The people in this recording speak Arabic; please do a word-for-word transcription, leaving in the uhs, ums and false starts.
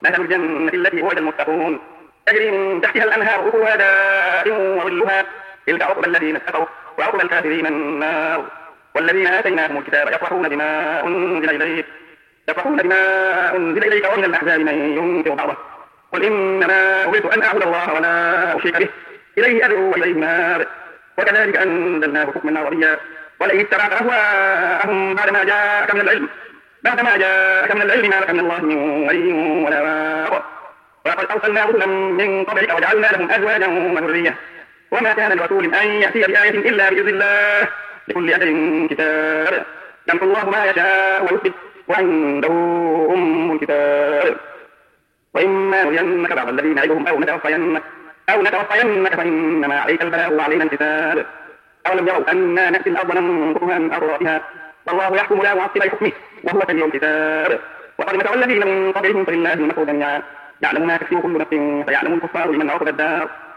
مثل الجنة التي وعد المتقون تجري من تحتها الأنهار أكلها دائم وظلها تلك عقبى الذين اتقوا وعقبى الكافرين النار. والذين آتيناهم الكتاب يفرحون بما أنزل إليك يفرحون بما أنزل إليك ومن الأحزاب من ينكر بعضه قل إنما أمرت أن أعبد الله ولا أشرك به إليه أدعو وإليه مآب. وكذلك أنزلناه حكما عربيا ولئن اتبعت أهواءهم بعدما جاءك من العلم بعدما جاءك من العلم ما لك من الله من ولي ولا واق. ولقد أرسلنا رسلا من قبلك وجعلنا لهم أزواجا وذرية وما كان لرسول أن يأتي بآية إلا بإذن الله لكل أجل كتاب يمحو الله ما يشاء ويثبت وعنده أم الكتاب. وإما نرينك بعض الذين نعدهم أو نتوفينك أو نتوفينك فإنما عليك البلاغ وعلينا الحساب. أولم يروا أنا نأتي الأرض ننقصها من أطرافها والله يحكم لا معقب لحكمه وهو سريع الحساب. وقد مكر الذين من قبلهم فلله المكر جميعا يعلم ما تكسب كل نفس فيعلم الكفار لمن عقب الدار.